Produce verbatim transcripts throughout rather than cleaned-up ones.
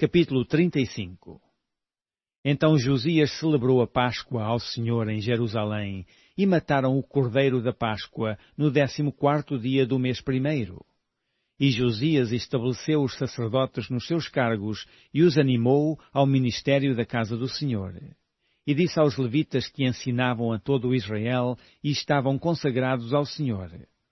Capítulo trinta e cinco. Então Josias celebrou a Páscoa ao Senhor em Jerusalém, e mataram o cordeiro da Páscoa no décimo quarto dia do mês primeiro. E Josias estabeleceu os sacerdotes nos seus cargos e os animou ao ministério da casa do Senhor. E disse aos levitas que ensinavam a todo o Israel e estavam consagrados ao Senhor: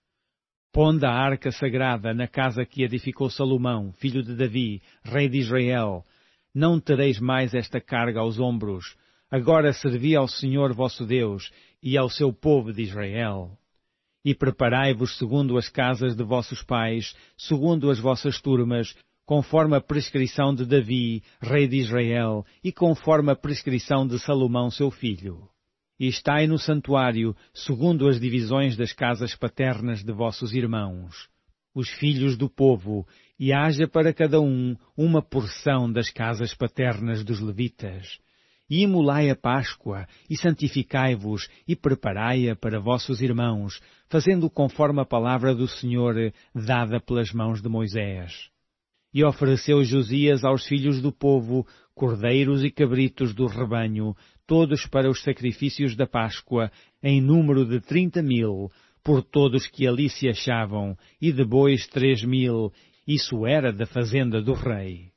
Ponde a arca sagrada na casa que edificou Salomão, filho de Davi, rei de Israel. Não tereis mais esta carga aos ombros. Agora servi ao Senhor vosso Deus e ao seu povo de Israel. E preparai-vos segundo as casas de vossos pais, segundo as vossas turmas, conforme a prescrição de Davi, rei de Israel, e conforme a prescrição de Salomão, seu filho. E estai no santuário, segundo as divisões das casas paternas de vossos irmãos, os filhos do povo, e haja para cada um uma porção das casas paternas dos levitas. E imolai a Páscoa, e santificai-vos, e preparai-a para vossos irmãos, fazendo conforme a palavra do Senhor dada pelas mãos de Moisés. E ofereceu Josias aos filhos do povo cordeiros e cabritos do rebanho, todos para os sacrifícios da Páscoa, em número de trinta mil, por todos que ali se achavam, e de bois três mil, isso era da fazenda do rei.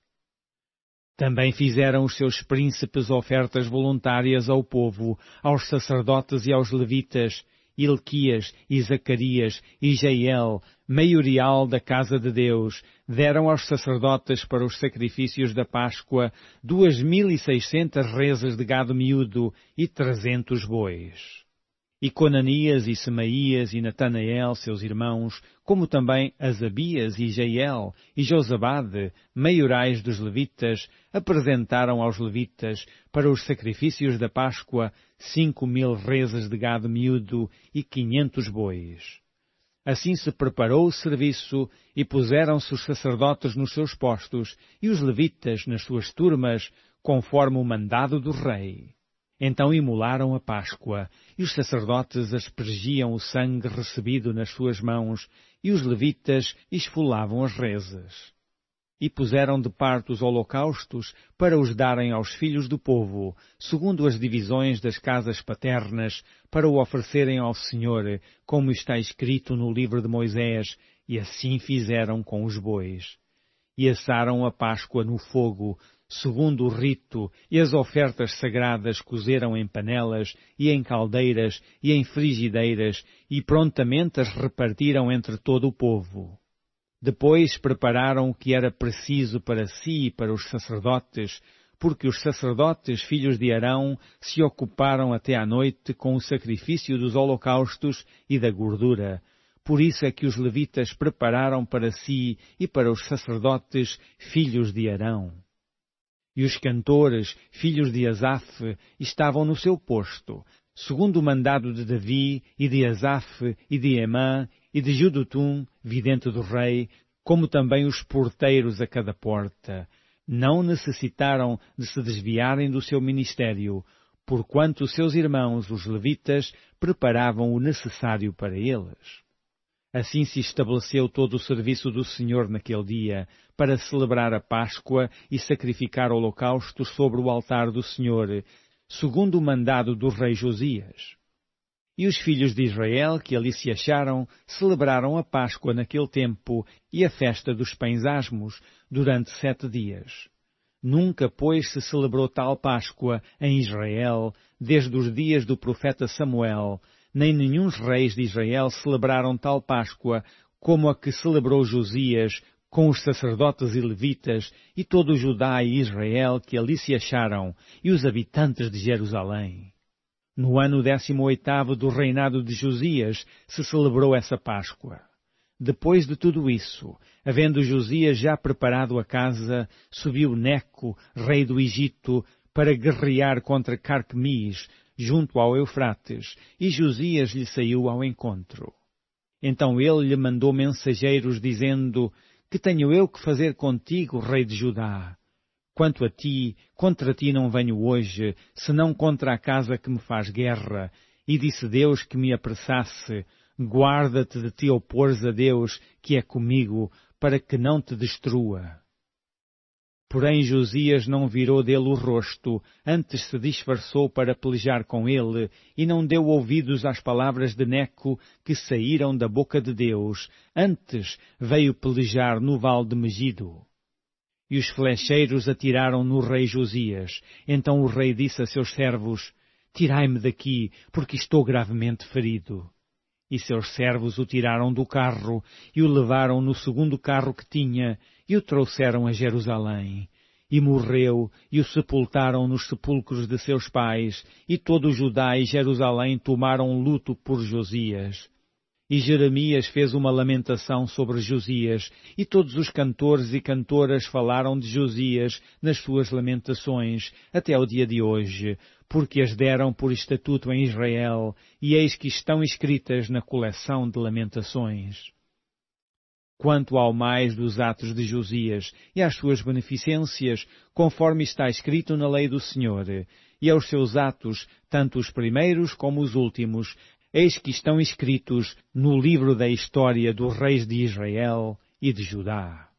Também fizeram os seus príncipes ofertas voluntárias ao povo, aos sacerdotes e aos levitas, Ilquias e Zacarias e Jeiel, maiorial da casa de Deus, deram aos sacerdotes para os sacrifícios da Páscoa duas mil e seiscentas rezas de gado miúdo e trezentos bois. E Conanias e Semaías e Natanael, seus irmãos, como também Asabias e Jeiel e Josabade, maiorais dos levitas, apresentaram aos levitas para os sacrifícios da Páscoa cinco mil rezas de gado miúdo e quinhentos bois. Assim se preparou o serviço e puseram-se os sacerdotes nos seus postos e os levitas nas suas turmas, conforme o mandado do rei. Então imolaram a Páscoa, e os sacerdotes aspergiam o sangue recebido nas suas mãos, e os levitas esfolavam as rezas. E puseram de parte os holocaustos para os darem aos filhos do povo, segundo as divisões das casas paternas, para o oferecerem ao Senhor, como está escrito no livro de Moisés, e assim fizeram com os bois. E assaram a Páscoa no fogo, segundo o rito, e as ofertas sagradas cozeram em panelas, e em caldeiras, e em frigideiras, e prontamente as repartiram entre todo o povo. Depois prepararam o que era preciso para si e para os sacerdotes, porque os sacerdotes, filhos de Arão, se ocuparam até à noite com o sacrifício dos holocaustos e da gordura. Por isso é que os levitas prepararam para si e para os sacerdotes, filhos de Arão. E os cantores, filhos de Asaf, estavam no seu posto, segundo o mandado de Davi, e de Asaf, e de Emã, e de Judutum, vidente do rei, como também os porteiros a cada porta. Não necessitaram de se desviarem do seu ministério, porquanto seus irmãos, os levitas, preparavam o necessário para eles. Assim se estabeleceu todo o serviço do Senhor naquele dia, para celebrar a Páscoa e sacrificar holocaustos sobre o altar do Senhor, segundo o mandado do rei Josias. E os filhos de Israel, que ali se acharam, celebraram a Páscoa naquele tempo e a festa dos pães asmos, durante sete dias. Nunca, pois, se celebrou tal Páscoa em Israel, desde os dias do profeta Samuel, nem nenhum reis de Israel celebraram tal Páscoa como a que celebrou Josias, com os sacerdotes e levitas, e todo o Judá e Israel que ali se acharam, e os habitantes de Jerusalém. No ano décimo oitavo do reinado de Josias se celebrou essa Páscoa. Depois de tudo isso, havendo Josias já preparado a casa, subiu Neco, rei do Egito, para guerrear contra Carquemis, junto ao Eufrates, e Josias lhe saiu ao encontro. Então ele lhe mandou mensageiros, dizendo: Que tenho eu que fazer contigo, rei de Judá? Quanto a ti, contra ti não venho hoje, senão contra a casa que me faz guerra. E disse Deus que me apressasse: Guarda-te de te opores a Deus, que é comigo, para que não te destrua. Porém Josias não virou dele o rosto, antes se disfarçou para pelejar com ele, e não deu ouvidos às palavras de Neco que saíram da boca de Deus, antes veio pelejar no vale de Megido. E os flecheiros atiraram no rei Josias. Então o rei disse a seus servos, tirai-me daqui, porque estou gravemente ferido. E seus servos o tiraram do carro, e o levaram no segundo carro que tinha, e o trouxeram a Jerusalém. E morreu, e o sepultaram nos sepulcros de seus pais, e todo o Judá e Jerusalém tomaram luto por Josias. E Jeremias fez uma lamentação sobre Josias, e todos os cantores e cantoras falaram de Josias nas suas lamentações, até ao dia de hoje, porque as deram por estatuto em Israel, e eis que estão escritas na coleção de lamentações. Quanto ao mais dos atos de Josias e às suas beneficências, conforme está escrito na lei do Senhor, e aos seus atos, tanto os primeiros como os últimos, eis que estão escritos no livro da história dos reis de Israel e de Judá.